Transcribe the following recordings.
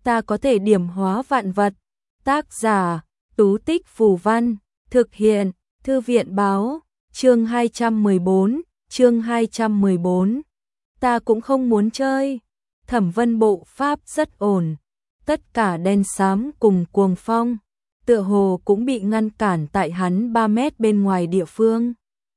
ta có thể điểm hóa vạn vật. Tác giả, Tú Tích Phù Văn, thực hiện, Thư viện báo, chương 214. Ta cũng không muốn chơi. Thẩm Vân bộ pháp rất ổn, tất cả đen xám cùng cuồng phong, tựa hồ cũng bị ngăn cản tại hắn 3 mét bên ngoài địa phương.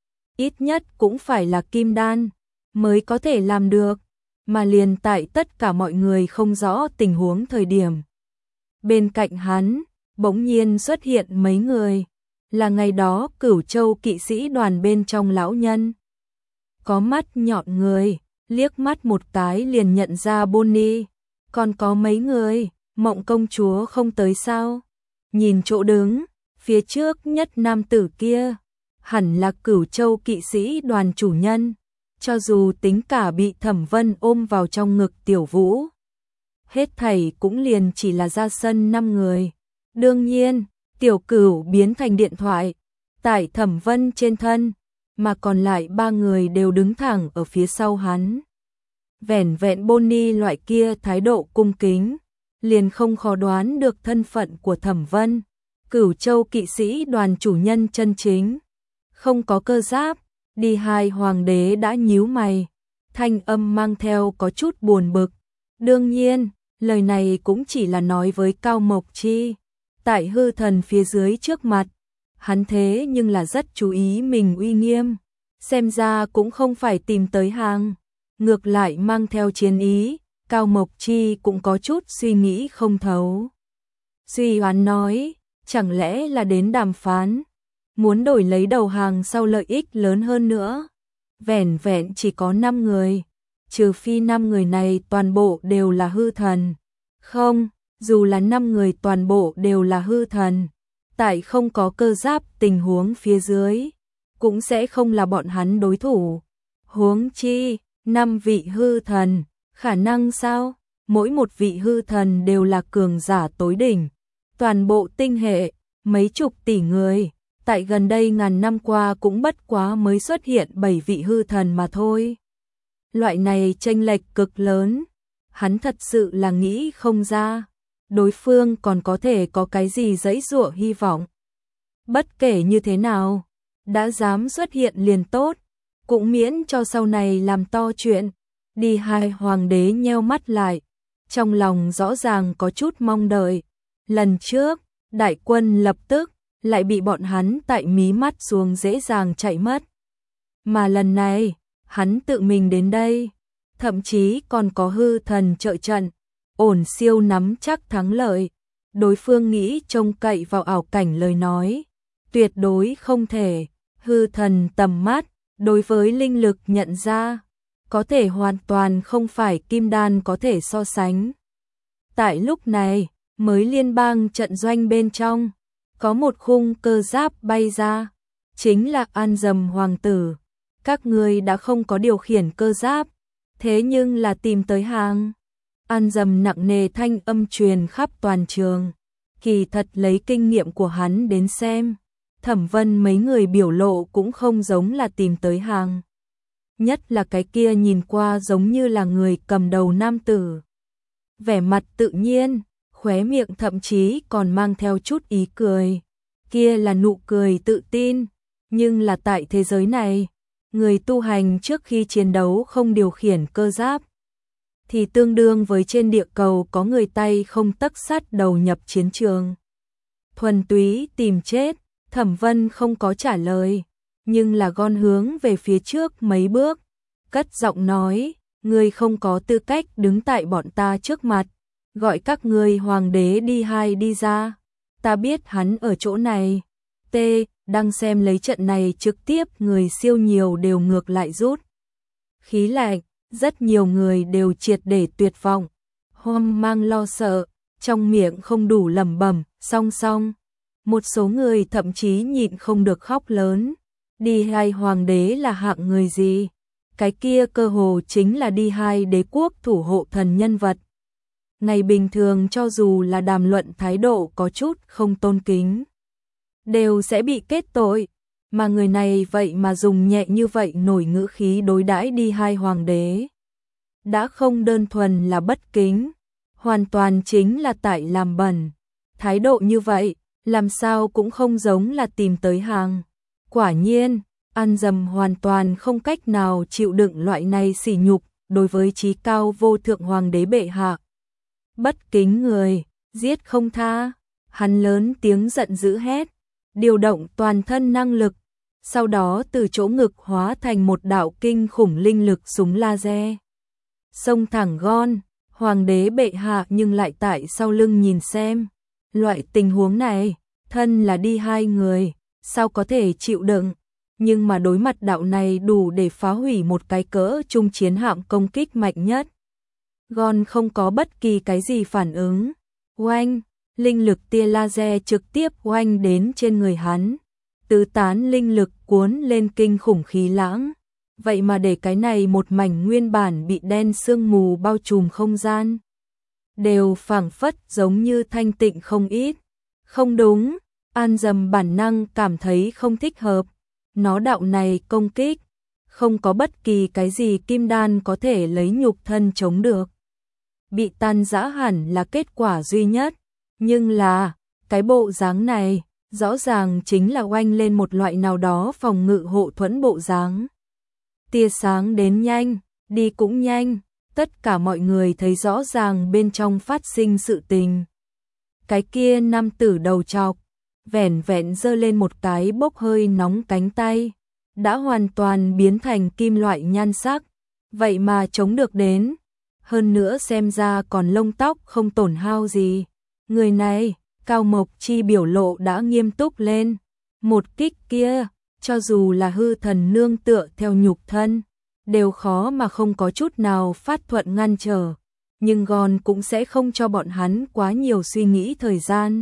Ít nhất cũng phải là kim đan mới có thể làm được, mà liền tại tất cả mọi người không rõ tình huống thời điểm. Bên cạnh hắn, bỗng nhiên xuất hiện mấy người, là ngày đó Cửu Châu kỵ sĩ đoàn bên trong lão nhân. Có mắt nhọn người, liếc mắt một cái liền nhận ra Bonnie, còn có mấy người, Mộng công chúa không tới sao? Nhìn chỗ đứng, phía trước nhất nam tử kia, hẳn là Cửu Châu kỵ sĩ đoàn chủ nhân, cho dù tính cả bị Thẩm Vân ôm vào trong ngực Tiểu Vũ. Hết thảy cũng liền chỉ là ra sân 5 người. Đương nhiên, Tiểu Cửu biến thành điện thoại, tại Thẩm Vân trên thân, mà còn lại 3 người đều đứng thẳng ở phía sau hắn. Vẻn vẹn Bonnie loại kia thái độ cung kính, liền không khó đoán được thân phận của Thẩm Vân, Cửu Châu kỵ sĩ đoàn chủ nhân chân chính. Không có cơ giáp, đi hai hoàng đế đã nhíu mày, thanh âm mang theo có chút buồn bực. Đương nhiên, lời này cũng chỉ là nói với Cao Mộc Chi, tại hư thần phía dưới trước mặt, hắn thế nhưng là rất chú ý mình uy nghiêm, xem ra cũng không phải tìm tới hàng, ngược lại mang theo chiến ý. Cao Mộc Chi cũng có chút suy nghĩ không thấu. Suy đoán nói, chẳng lẽ là đến đàm phán, muốn đổi lấy đầu hàng sau lợi ích lớn hơn nữa. Vẻn vẹn chỉ có 5 người, trừ phi 5 người này toàn bộ đều là hư thần. Không, dù là 5 người toàn bộ đều là hư thần, tại không có cơ giáp tình huống phía dưới, cũng sẽ không là bọn hắn đối thủ. Huống chi, 5 vị hư thần, khả năng sao? Mỗi một vị hư thần đều là cường giả tối đỉnh. Toàn bộ tinh hệ, mấy chục tỷ người, tại gần đây ngàn năm qua cũng bất quá mới xuất hiện 7 vị hư thần mà thôi. Loại này chênh lệch cực lớn, hắn thật sự là nghĩ không ra, đối phương còn có thể có cái gì giãy giụa hy vọng. Bất kể như thế nào, đã dám xuất hiện liền tốt, cũng miễn cho sau này làm to chuyện. Đi hai hoàng đế nheo mắt lại, trong lòng rõ ràng có chút mong đợi. Lần trước, đại quân lập tức lại bị bọn hắn tại mí mắt xuống dễ dàng chạy mất. Mà lần này, hắn tự mình đến đây, thậm chí còn có hư thần trợ trận, ổn siêu nắm chắc thắng lợi. Đối phương nghĩ trông cậy vào ảo cảnh lời nói, tuyệt đối không thể. Hư thần tầm mắt, đối với linh lực nhận ra, có thể hoàn toàn không phải kim đan có thể so sánh. Tại lúc này, mới liên bang trận doanh bên trong, có một khung cơ giáp bay ra, chính là An Dầm hoàng tử. Các ngươi đã không có điều khiển cơ giáp, thế nhưng là tìm tới hàng. An Dầm nặng nề thanh âm truyền khắp toàn trường. Kỳ thật lấy kinh nghiệm của hắn đến xem, Thẩm Vân mấy người biểu lộ cũng không giống là tìm tới hàng. Nhất là cái kia nhìn qua giống như là người cầm đầu nam tử. Vẻ mặt tự nhiên, khóe miệng thậm chí còn mang theo chút ý cười. Kia là nụ cười tự tin, nhưng là tại thế giới này, người tu hành trước khi chiến đấu không điều khiển cơ giáp, thì tương đương với trên địa cầu có người tay không tấc sắt đầu nhập chiến trường. Thuần túy tìm chết, Thẩm Vân không có trả lời, nhưng là gọn hướng về phía trước mấy bước, cất giọng nói, ngươi không có tư cách đứng tại bọn ta trước mặt, gọi các ngươi hoàng đế đi ra. Ta biết hắn ở chỗ này. T, đang xem lấy trận này trực tiếp người siêu nhiều đều ngược lại rút khí lạnh, rất nhiều người đều triệt để tuyệt vọng, hoang mang lo sợ, trong miệng không đủ lẩm bẩm, song song. Một số người thậm chí nhịn không được khóc lớn. Đi hai hoàng đế là hạng người gì? Cái kia cơ hồ chính là đi hai đế quốc thủ hộ thần nhân vật. Ngày bình thường cho dù là đàm luận thái độ có chút không tôn kính, đều sẽ bị kết tội. Mà người này vậy mà dùng nhẹ như vậy nổi ngữ khí đối đãi đi hai hoàng đế. Đã không đơn thuần là bất kính, hoàn toàn chính là tại làm bẩn. Thái độ như vậy, làm sao cũng không giống là tìm tới hàng. Quả nhiên, An Dầm hoàn toàn không cách nào chịu đựng loại này sỉ nhục đối với chí cao vô thượng hoàng đế bệ hạ. Bất kính người, giết không tha. Hắn lớn tiếng giận dữ hét, điều động toàn thân năng lực, sau đó từ chỗ ngực hóa thành một đạo kinh khủng linh lực súng laser. Xông thẳng Gon, hoàng đế bệ hạ nhưng lại tại sau lưng nhìn xem. Loại tình huống này, thân là đi hai người, sao có thể chịu đựng, nhưng mà đối mặt đạo này đủ để phá hủy một cái cỡ trung chiến hạm công kích mạnh nhất. Gon không có bất kỳ cái gì phản ứng. Oanh, linh lực tia laser trực tiếp oanh đến trên người hắn. Tứ tán linh lực cuốn lên kinh khủng khí lãng. Vậy mà để cái này một mảnh nguyên bản bị đen sương mù bao trùm không gian, đều phảng phất giống như thanh tịnh không ít. Không đúng, An Dầm bản năng cảm thấy không thích hợp. Nó đạo này công kích, không có bất kỳ cái gì kim đan có thể lấy nhục thân chống được. Bị tan rã hẳn là kết quả duy nhất, nhưng là, cái bộ dáng này, rõ ràng chính là oanh lên một loại nào đó phòng ngự hộ thuẫn bộ dáng. Tia sáng đến nhanh, đi cũng nhanh, tất cả mọi người thấy rõ ràng bên trong phát sinh sự tình. Cái kia nam tử đầu trọc, vẻn vẹn giơ lên một cái bốc hơi nóng cánh tay, đã hoàn toàn biến thành kim loại nhan sắc, vậy mà chống được đến. Hơn nữa xem ra còn lông tóc không tổn hao gì. Người này, Cao Mộc Chi biểu lộ đã nghiêm túc lên. Một kích kia, cho dù là hư thần nương tựa theo nhục thân, đều khó mà không có chút nào phát thuận ngăn trở. Nhưng Gon cũng sẽ không cho bọn hắn quá nhiều suy nghĩ thời gian.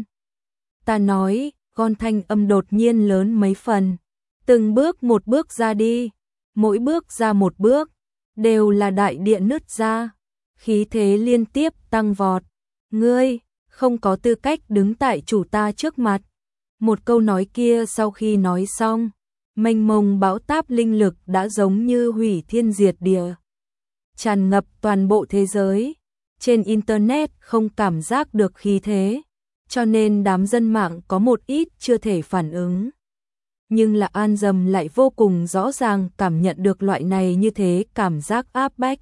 Ta nói, Gon thanh âm đột nhiên lớn mấy phần. Từng bước một bước ra đi, mỗi bước ra một bước, đều là đại địa nứt ra. Khí thế liên tiếp tăng vọt. Ngươi, không có tư cách đứng tại chủ ta trước mặt. Một câu nói kia sau khi nói xong, mênh mông bão táp linh lực đã giống như hủy thiên diệt địa, tràn ngập toàn bộ thế giới. Trên Internet không cảm giác được khí thế, cho nên đám dân mạng có một ít chưa thể phản ứng. Nhưng là An Dầm lại vô cùng rõ ràng cảm nhận được loại này như thế cảm giác áp bách.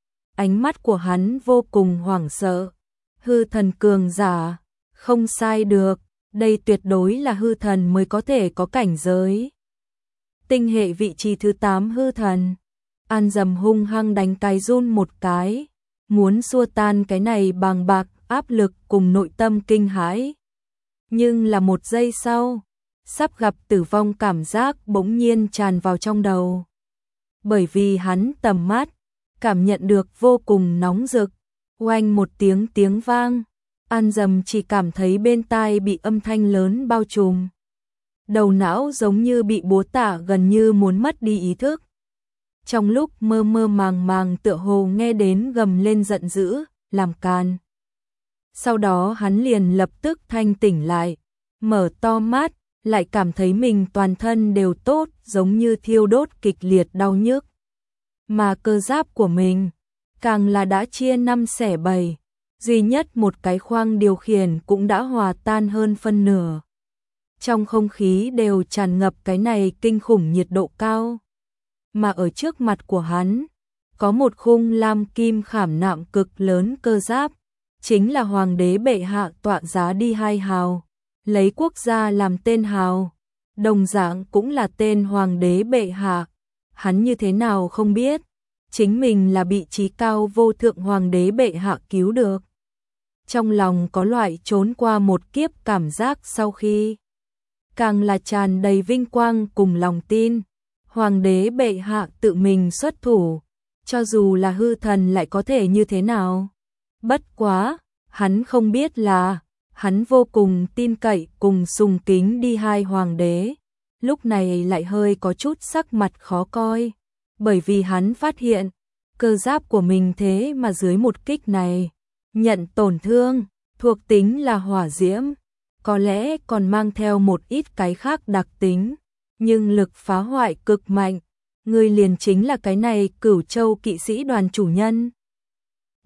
Ánh mắt của hắn vô cùng hoảng sợ. Hư thần cường giả, không sai được, đây tuyệt đối là hư thần mới có thể có cảnh giới. Tinh hệ vị trí thứ 8 hư thần. An Dầm hung hăng đánh cái run một cái, muốn xua tan cái này bàng bạc, áp lực cùng nội tâm kinh hãi. Nhưng là một giây sau, sắp gặp tử vong cảm giác bỗng nhiên tràn vào trong đầu. Bởi vì hắn tầm mắt, cảm nhận được vô cùng nóng rực, oanh một tiếng vang, An Dầm chỉ cảm thấy bên tai bị âm thanh lớn bao trùm. Đầu não giống như bị búa tạ gần như muốn mất đi ý thức. Trong lúc mơ mơ màng màng tựa hồ nghe đến gầm lên giận dữ, làm càn. Sau đó hắn liền lập tức thanh tỉnh lại, mở to mắt, lại cảm thấy mình toàn thân đều tốt giống như thiêu đốt kịch liệt đau nhức. Mà cơ giáp của mình, càng là đã chia 5 xẻ 7, duy nhất một cái khoang điều khiển cũng đã hòa tan hơn phân nửa. Trong không khí đều tràn ngập cái này kinh khủng nhiệt độ cao. Mà ở trước mặt của hắn, có một khung lam kim khảm nạm cực lớn cơ giáp, chính là hoàng đế bệ hạ tọa giá đi 2 hào, lấy quốc gia làm tên hào, đồng dạng cũng là tên hoàng đế bệ hạ. Hắn như thế nào không biết, chính mình là bị chí cao vô thượng hoàng đế bệ hạ cứu được. Trong lòng có loại trốn qua một kiếp cảm giác sau khi, càng là tràn đầy vinh quang cùng lòng tin. Hoàng đế bệ hạ tự mình xuất thủ, cho dù là hư thần lại có thể như thế nào. Bất quá, hắn không biết là, hắn vô cùng tin cậy cùng sùng kính đi 2 hoàng đế. Lúc này lại hơi có chút sắc mặt khó coi, bởi vì hắn phát hiện, cơ giáp của mình thế mà dưới một kích này, nhận tổn thương, thuộc tính là hỏa diễm, có lẽ còn mang theo một ít cái khác đặc tính, nhưng lực phá hoại cực mạnh. Người liền chính là cái này Cửu Châu kỵ sĩ đoàn chủ nhân.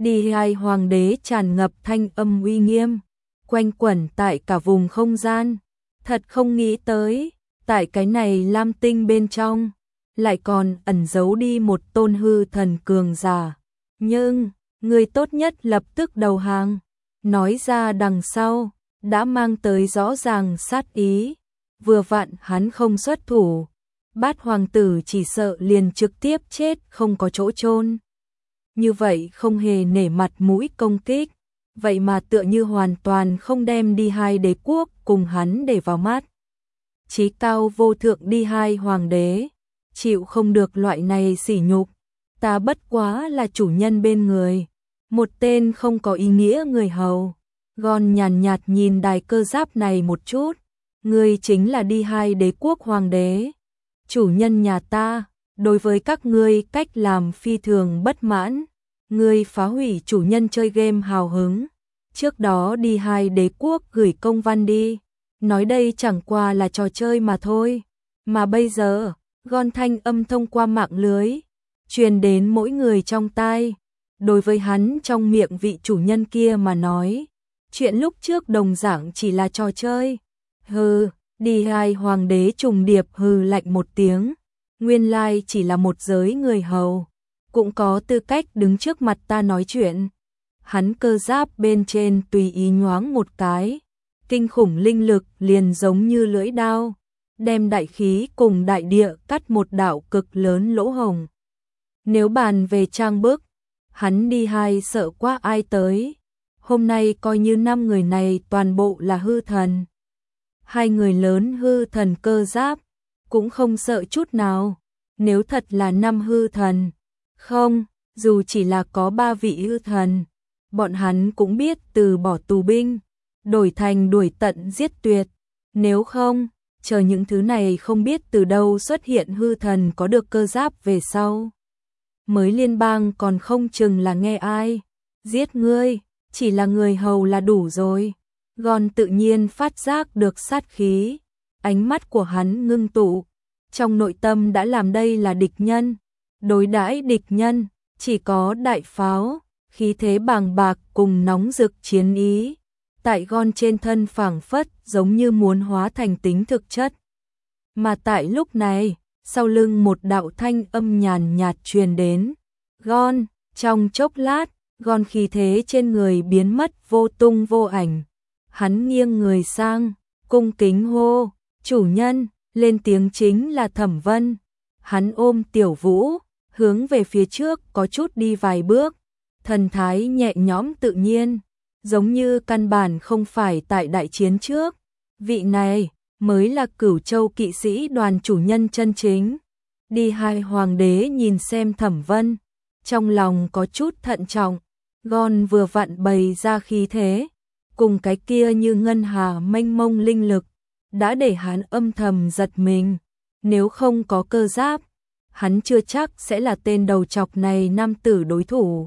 Đi hai hoàng đế tràn ngập thanh âm uy nghiêm, quanh quẩn tại cả vùng không gian. Thật không nghĩ tới, tại cái này lam tinh bên trong, lại còn ẩn giấu đi một tôn hư thần cường giả. Nhưng, người tốt nhất lập tức đầu hàng. Nói ra đằng sau, đã mang tới rõ ràng sát ý. Vừa vặn hắn không xuất thủ, Bát hoàng tử chỉ sợ liền trực tiếp chết không có chỗ chôn. Như vậy không hề nể mặt mũi công kích, vậy mà tựa như hoàn toàn không đem đi hai đế quốc cùng hắn để vào mắt. Chí cao vô thượng đi hai hoàng đế, chịu không được loại này sỉ nhục, ta bất quá là chủ nhân bên người, một tên không có ý nghĩa người hầu. Gon nhàn nhạt nhìn đài cơ giáp này một chút, ngươi chính là đi hai đế quốc hoàng đế, chủ nhân nhà ta, đối với các ngươi cách làm phi thường bất mãn, ngươi phá hủy chủ nhân chơi game hào hứng, trước đó đi hai đế quốc gửi công văn đi, nói đây chẳng qua là trò chơi mà thôi, mà bây giờ, Gon thanh âm thông qua mạng lưới, truyền đến mỗi người trong tai, đối với hắn trong miệng vị chủ nhân kia mà nói, chuyện lúc trước đồng dạng chỉ là trò chơi. Hừ, đi hai hoàng đế trùng điệp hừ lạnh một tiếng, nguyên lai chỉ là một giới người hầu, cũng có tư cách đứng trước mặt ta nói chuyện. Hắn cơ giáp bên trên tùy ý nhoáng một cái, kinh khủng linh lực liền giống như lưỡi đao, đem đại khí cùng đại địa cắt một đạo cực lớn lỗ hổng. Nếu bàn về trang bức, hắn đi hai sợ quá ai tới. Hôm nay coi như 5 người này toàn bộ là hư thần. 2 người lớn hư thần cơ giáp, cũng không sợ chút nào. Nếu thật là 5 hư thần, không, dù chỉ là có 3 vị hư thần, bọn hắn cũng biết từ bỏ tù binh, đổi thành đuổi tận giết tuyệt. Nếu không, chờ những thứ này không biết từ đâu xuất hiện hư thần có được cơ giáp về sau. Mới liên bang còn không chừng là nghe ai, giết ngươi, chỉ là người hầu là đủ rồi. Gon tự nhiên phát giác được sát khí, ánh mắt của hắn ngưng tụ, trong nội tâm đã làm đây là địch nhân. Đối đãi địch nhân, chỉ có đại pháo, khí thế bàng bạc cùng nóng rực chiến ý. Tại Gon trên thân phảng phất giống như muốn hóa thành tính thực chất. Mà tại lúc này, sau lưng một đạo thanh âm nhàn nhạt truyền đến. Gon, trong chốc lát, Gon khí thế trên người biến mất vô tung vô ảnh. Hắn nghiêng người sang, cung kính hô, chủ nhân, lên tiếng chính là Thẩm Vân. Hắn ôm Tiểu Vũ, hướng về phía trước có chút đi vài bước, thần thái nhẹ nhõm tự nhiên, giống như căn bản không phải tại đại chiến trước. Vị này mới là Cửu Châu kỵ sĩ đoàn chủ nhân chân chính. Đi hai hoàng đế nhìn xem Thẩm Vân, trong lòng có chút thận trọng. Gon vừa vặn bày ra khí thế, cùng cái kia như ngân hà mênh mông linh lực, đã để hắn âm thầm giật mình. Nếu không có cơ giáp, hắn chưa chắc sẽ là tên đầu chọc này nam tử đối thủ.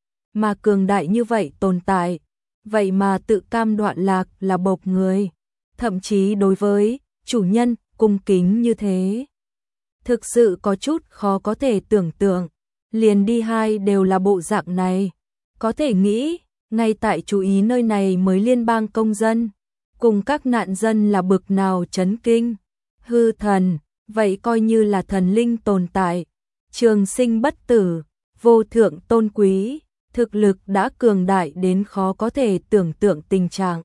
Mà cường đại như vậy tồn tại, vậy mà tự cam đoạn lạc là bộc người, thậm chí đối với chủ nhân cung kính như thế. Thực sự có chút khó có thể tưởng tượng, liền đi hai đều là bộ dạng này. Có thể nghĩ, ngay tại chú ý nơi này mới liên bang công dân, cùng các nạn dân là bực nào chấn kinh. Hư thần, vậy coi như là thần linh tồn tại, trường sinh bất tử, vô thượng tôn quý, thực lực đã cường đại đến khó có thể tưởng tượng tình trạng.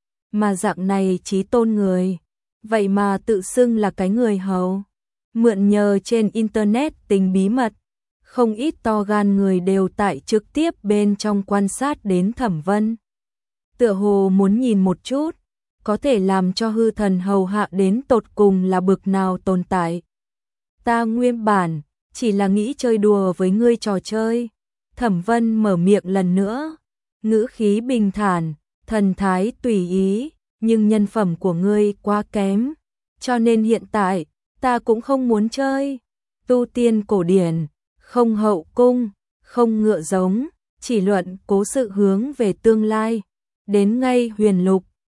Mà dạng này chí tôn người, vậy mà tự xưng là cái người hầu, mượn nhờ trên internet tình bí mật. Không ít to gan người đều tại trực tiếp bên trong quan sát đến Thẩm Vân. Tựa hồ muốn nhìn một chút, có thể làm cho hư thần hầu hạ đến tột cùng là bực nào tồn tại. Ta nguyên bản, chỉ là nghĩ chơi đùa với ngươi trò chơi. Thẩm Vân mở miệng lần nữa, ngữ khí bình thản, thần thái tùy ý, nhưng nhân phẩm của ngươi quá kém, cho nên hiện tại, ta cũng không muốn chơi. Tu tiên cổ điển, không hậu cung, không ngựa giống, chỉ luận cố sự hướng về tương lai. Đến ngay huyền lục,